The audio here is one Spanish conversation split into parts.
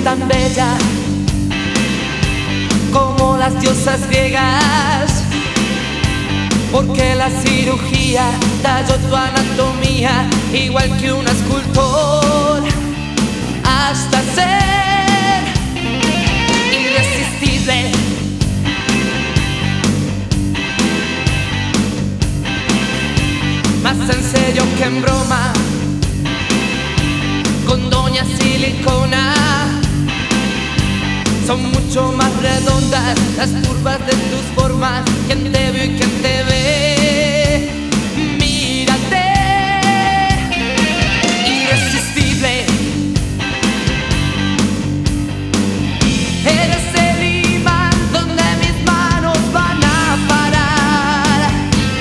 tan bella como las diosas griegas, porque la cirugía talló tu anatomía igual que un escultor, hasta ser irresistible. Más en serio que en broma, con doña Silicona. Son mucho más redondas las curvas de tus formas. ¿Quién te vio y quién te ve? Mírate, irresistible. Eres el imán donde mis manos van a parar.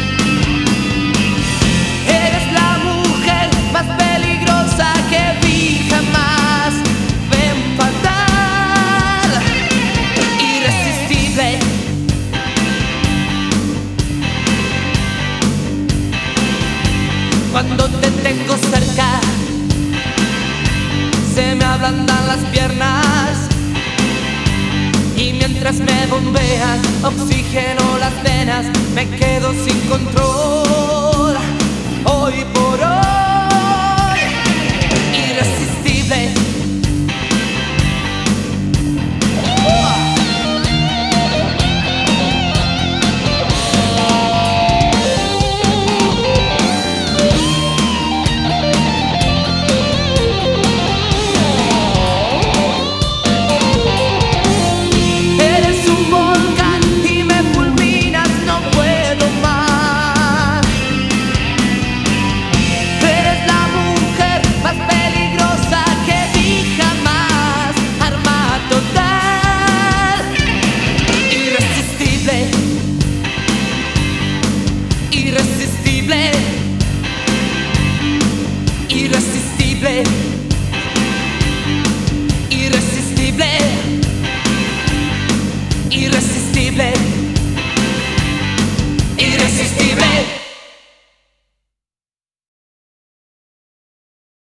Eres la mujer más peligrosa que vi jamás. Ven fatal, irresistible. Cuando te tengo cerca, se me ablandan las piernas, y mientras me bombean oxígeno las venas, me quedo sin control.